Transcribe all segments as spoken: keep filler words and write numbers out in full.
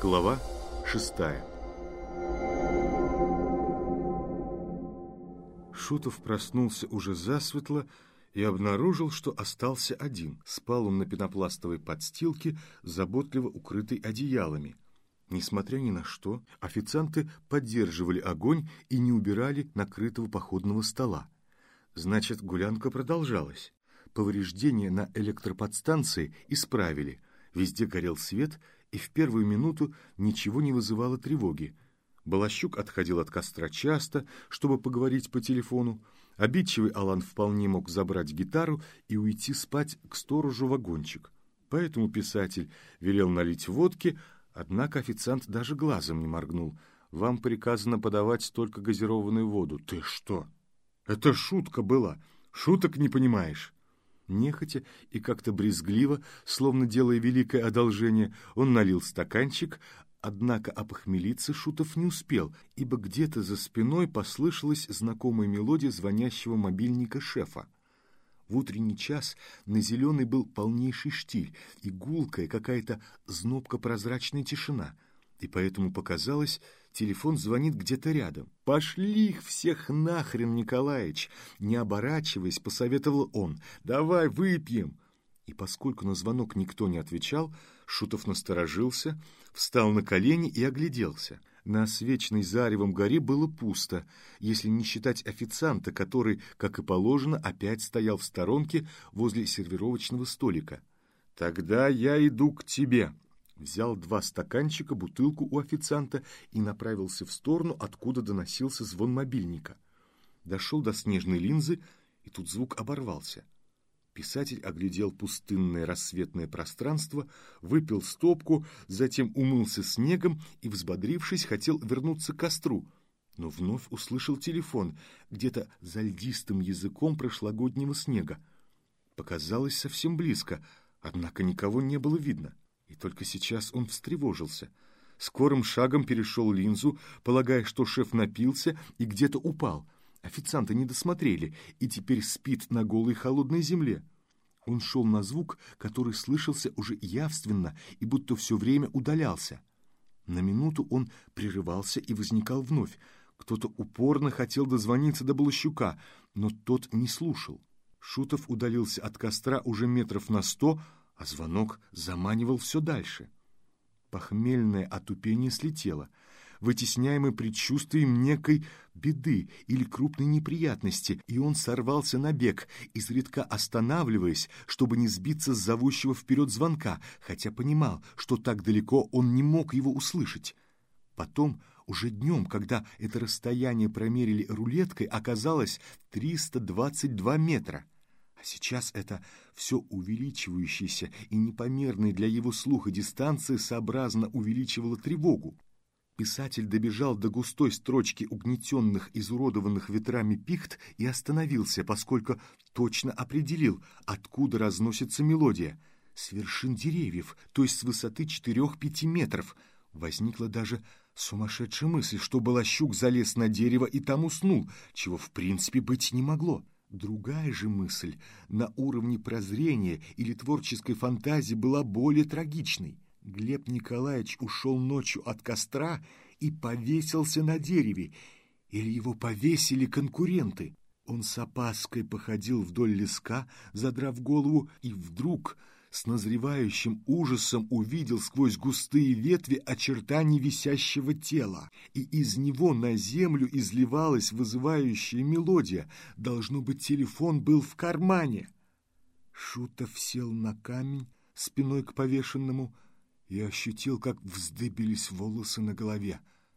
Глава шестая. Шутов проснулся уже засветло и обнаружил, что остался один. Спал он на пенопластовой подстилке, заботливо укрытой одеялами. Несмотря ни на что, официанты поддерживали огонь и не убирали накрытого походного стола. Значит, гулянка продолжалась. Повреждения на электроподстанции исправили. Везде горел свет, и в первую минуту ничего не вызывало тревоги. Балащук отходил от костра часто, чтобы поговорить по телефону. Обидчивый Алан вполне мог забрать гитару и уйти спать к сторожу вагончик. Поэтому писатель велел налить водки, однако официант даже глазом не моргнул. «Вам приказано подавать только газированную воду». «Ты что? Это шутка была. Шуток не понимаешь». Нехотя и как-то брезгливо, словно делая великое одолжение, он налил стаканчик, однако опохмелиться Шутов не успел, ибо где-то за спиной послышалась знакомая мелодия звонящего мобильника шефа. В утренний час на Зеленой был полнейший штиль и гулкая какая-то знобко-прозрачная тишина, и поэтому показалось, телефон звонит где-то рядом. «Пошли их всех нахрен, Николаич!» Не оборачиваясь, посоветовал он. «Давай выпьем!» И поскольку на звонок никто не отвечал, Шутов насторожился, встал на колени и огляделся. На освещенной заревом горе было пусто, если не считать официанта, который, как и положено, опять стоял в сторонке возле сервировочного столика. «Тогда я иду к тебе!» Взял два стаканчика, бутылку у официанта и направился в сторону, откуда доносился звон мобильника. Дошел до снежной линзы, и тут звук оборвался. Писатель оглядел пустынное рассветное пространство, выпил стопку, затем умылся снегом и, взбодрившись, хотел вернуться к костру, но вновь услышал телефон где-то за льдистым языком прошлогоднего снега. Показалось совсем близко, однако никого не было видно. И только сейчас он встревожился. Скорым шагом перешел линзу, полагая, что шеф напился и где-то упал. Официанты не досмотрели и теперь спит на голой холодной земле. Он шел на звук, который слышался уже явственно и будто все время удалялся. На минуту он прерывался и возникал вновь. Кто-то упорно хотел дозвониться до Балащука, но тот не слушал. Шутов удалился от костра уже метров на сто, а звонок заманивал все дальше. Похмельное отупение слетело, вытесняемый предчувствием некой беды или крупной неприятности, и он сорвался на бег, изредка останавливаясь, чтобы не сбиться с зовущего вперед звонка, хотя понимал, что так далеко он не мог его услышать. Потом, уже днем, когда это расстояние промерили рулеткой, оказалось триста двадцать два метра. А сейчас это все увеличивающаяся и непомерная для его слуха дистанция сообразно увеличивала тревогу. Писатель добежал до густой строчки угнетенных, изуродованных ветрами пихт и остановился, поскольку точно определил, откуда разносится мелодия. С вершин деревьев, то есть с высоты четырех-пяти метров. Возникла даже сумасшедшая мысль, что Балащук залез на дерево и там уснул, чего в принципе быть не могло. Другая же мысль на уровне прозрения или творческой фантазии была более трагичной. Глеб Николаевич ушел ночью от костра и повесился на дереве, или его повесили конкуренты. Он с опаской походил вдоль леска, задрав голову, и вдруг с назревающим ужасом увидел сквозь густые ветви очертания висящего тела, и из него на землю изливалась вызывающая мелодия. Должно быть, телефон был в кармане. Шутов сел на камень спиной к повешенному и ощутил, как вздыбились волосы на голове.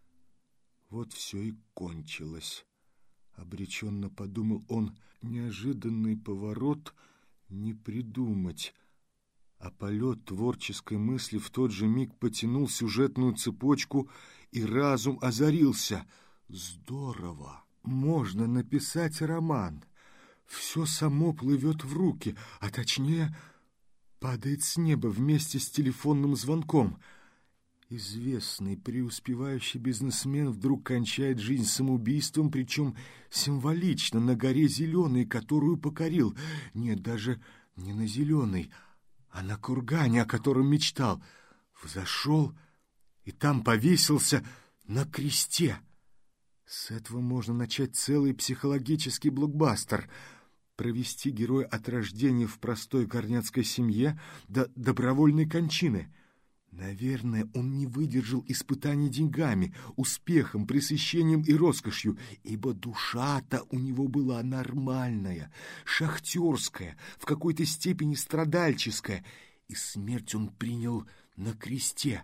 Вот все и кончилось. Обреченно подумал он, неожиданный поворот не придумать. А полет творческой мысли в тот же миг потянул сюжетную цепочку, и разум озарился. Здорово! Можно написать роман. Все само плывет в руки, а точнее падает с неба вместе с телефонным звонком. Известный преуспевающий бизнесмен вдруг кончает жизнь самоубийством, причем символично, на горе Зеленой, которую покорил. Нет, даже не на Зеленой, а на кургане, о котором мечтал. Взошел и там повесился на кресте. С этого можно начать целый психологический блокбастер. Провести героя от рождения в простой горняцкой семье до добровольной кончины. Наверное, он не выдержал испытаний деньгами, успехом, пресыщением и роскошью, ибо душа-то у него была нормальная, шахтерская, в какой-то степени страдальческая, и смерть он принял на кресте.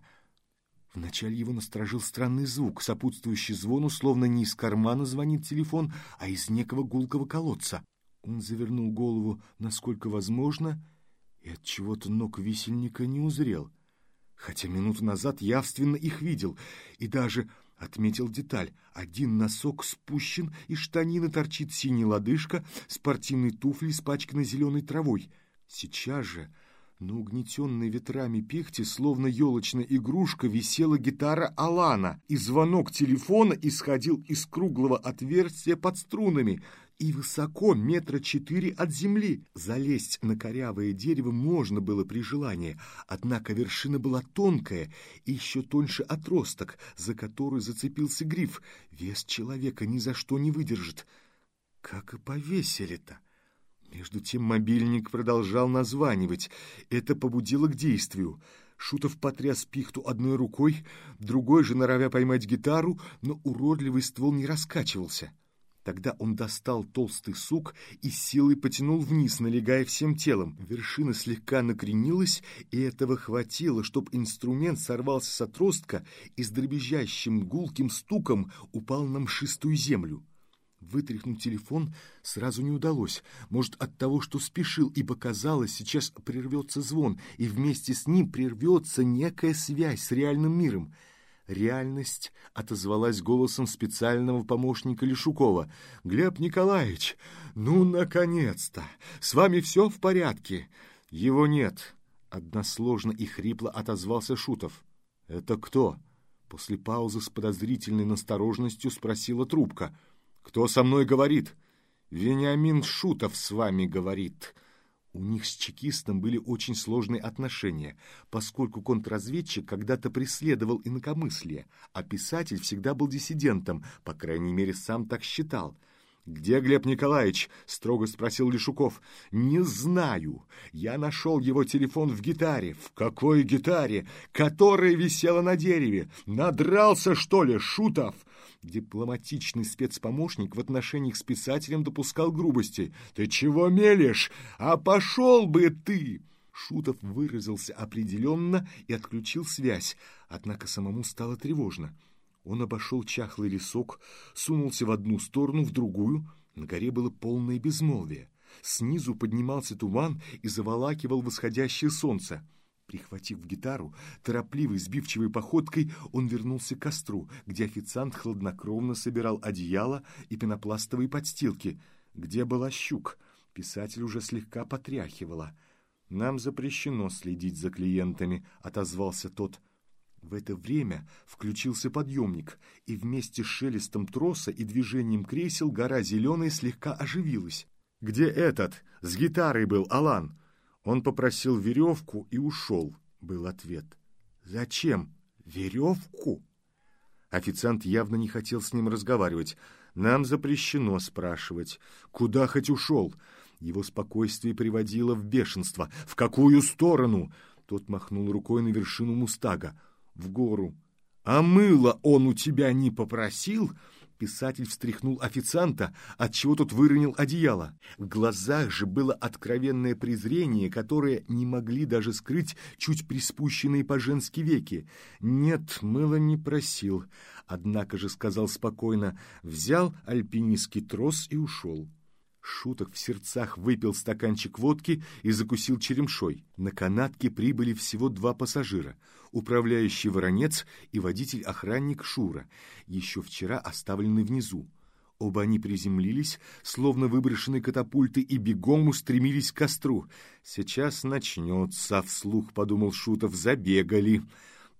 Вначале его насторожил странный звук, сопутствующий звону, словно не из кармана звонит телефон, а из некого гулкого колодца. Он завернул голову, насколько возможно, и от чего-то ног висельника не узрел, хотя минуту назад явственно их видел, и даже отметил деталь. Один носок спущен, из штанины торчит синяя лодыжка, спортивные туфли испачканы зеленой травой. Сейчас же на угнетенной ветрами пихте, словно елочная игрушка, висела гитара Алана, и звонок телефона исходил из круглого отверстия под струнами, и высоко, метра четыре от земли. Залезть на корявое дерево можно было при желании, однако вершина была тонкая и еще тоньше отросток, за который зацепился гриф. Вес человека ни за что не выдержит. Как и повесили-то. Между тем мобильник продолжал названивать. Это побудило к действию. Шутов потряс пихту одной рукой, другой же норовя поймать гитару, но уродливый ствол не раскачивался. Тогда он достал толстый сук и силой потянул вниз, налегая всем телом. Вершина слегка накренилась, и этого хватило, чтобы инструмент сорвался с отростка и с дребезжащим гулким стуком упал на мшистую землю. Вытряхнуть телефон сразу не удалось, может, от того, что спешил, ибо казалось, сейчас прервется звон, и вместе с ним прервется некая связь с реальным миром. Реальность отозвалась голосом специального помощника Лешукова. «Глеб Николаевич, ну, наконец-то! С вами все в порядке?» «Его нет», — односложно и хрипло отозвался Шутов. «Это кто?» После паузы с подозрительной настороженностью спросила трубка. «Кто со мной говорит?» «Вениамин Шутов с вами говорит». У них с чекистом были очень сложные отношения, поскольку контрразведчик когда-то преследовал инакомыслие, а писатель всегда был диссидентом, по крайней мере, сам так считал. «Где Глеб Николаевич?» — строго спросил Лешуков. «Не знаю. Я нашел его телефон в гитаре». «В какой гитаре?» «Которая висела на дереве. Надрался, что ли, Шутов?» Дипломатичный спецпомощник в отношениях с писателем допускал грубости. «Ты чего мелешь? А пошел бы ты!» Шутов выразился определенно и отключил связь, однако самому стало тревожно. Он обошел чахлый лесок, сунулся в одну сторону, в другую. На горе было полное безмолвие. Снизу поднимался туман и заволакивал восходящее солнце. Прихватив гитару, торопливой, сбивчивой походкой он вернулся к костру, где официант хладнокровно собирал одеяло и пенопластовые подстилки. Где была Щук? Писатель уже слегка потряхивала. «Нам запрещено следить за клиентами», — отозвался тот. В это время включился подъемник, и вместе с шелестом троса и движением кресел гора зеленая слегка оживилась. «Где этот? С гитарой был Алан?» Он попросил веревку и ушел, был ответ. «Зачем? Веревку?» Официант явно не хотел с ним разговаривать. «Нам запрещено спрашивать. Куда хоть ушел?» Его спокойствие приводило в бешенство. «В какую сторону?» Тот махнул рукой на вершину мустага. «В гору». «А мыло он у тебя не попросил?» Писатель встряхнул официанта, отчего тот выронил одеяло. В глазах же было откровенное презрение, которое не могли даже скрыть чуть приспущенные по-женски веки. «Нет, мыло не просил», однако же сказал спокойно, взял альпинистский трос и ушел. Шутов в сердцах выпил стаканчик водки и закусил черемшой. На канатке прибыли всего два пассажира — управляющий Воронец и водитель-охранник Шура, еще вчера оставленный внизу. Оба они приземлились, словно выброшенные катапульты, и бегом устремились к костру. «Сейчас начнется», — вслух подумал Шутов, — «забегали».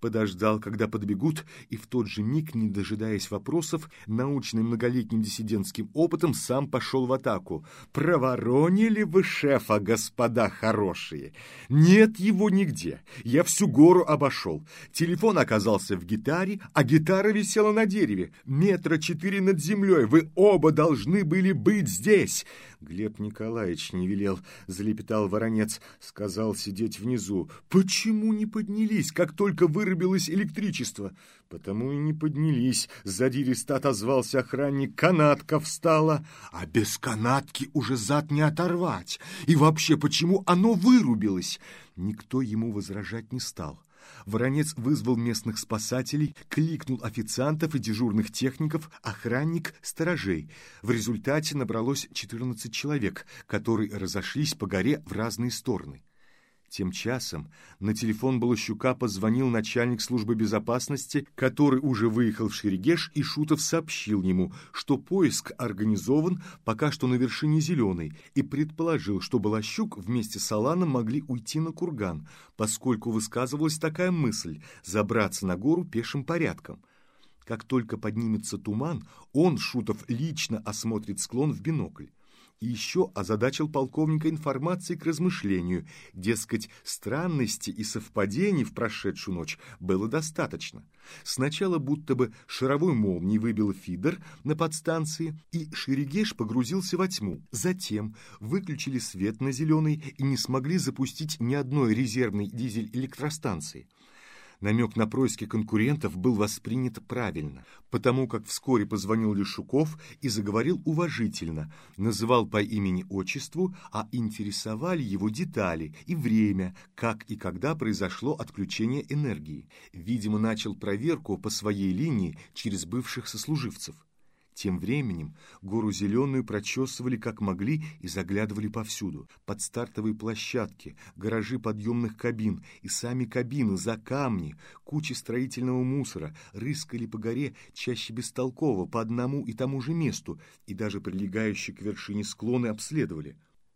подождал, когда подбегут, и в тот же миг, не дожидаясь вопросов, научный многолетним диссидентским опытом сам пошел в атаку. «Проворонили вы шефа, господа хорошие! Нет его нигде. Я всю гору обошел. Телефон оказался в гитаре, а гитара висела на дереве. Метра четыре над землей. Вы оба должны были быть здесь!» Глеб Николаевич не велел, залепетал Воронец, сказал сидеть внизу. «Почему не поднялись, как только вырубилось электричество?» «Потому и не поднялись», — задиристо отозвался охранник. «Канатка встала, а без канатки уже зад не оторвать. И вообще, почему оно вырубилось?» Никто ему возражать не стал. Воронец вызвал местных спасателей, кликнул официантов и дежурных техников, охранник — сторожей. В результате набралось четырнадцать человек, которые разошлись по горе в разные стороны. Тем часом на телефон Балащука позвонил начальник службы безопасности, который уже выехал в Шерегеш, и Шутов сообщил ему, что поиск организован пока что на вершине Зеленой, и предположил, что Балащук вместе с Аланом могли уйти на курган, поскольку высказывалась такая мысль – забраться на гору пешим порядком. Как только поднимется туман, он, Шутов, лично осмотрит склон в бинокль. И еще озадачил полковника информацией к размышлению, дескать, странностей и совпадений в прошедшую ночь было достаточно. Сначала будто бы шаровой молнией выбил фидер на подстанции, и Шерегеш погрузился во тьму. Затем выключили свет на Зеленой и не смогли запустить ни одной резервной дизель-электростанции. Намек на происки конкурентов был воспринят правильно, потому как вскоре позвонил Лешуков и заговорил уважительно, называл по имени-отчеству, а интересовали его детали и время, как и когда произошло отключение энергии. Видимо, начал проверку по своей линии через бывших сослуживцев. Тем временем гору Зеленую прочесывали как могли и заглядывали повсюду. Под стартовые площадки, гаражи подъемных кабин и сами кабины, за камни, кучи строительного мусора, рыскали по горе чаще бестолково, по одному и тому же месту, и даже прилегающие к вершине склоны обследовали.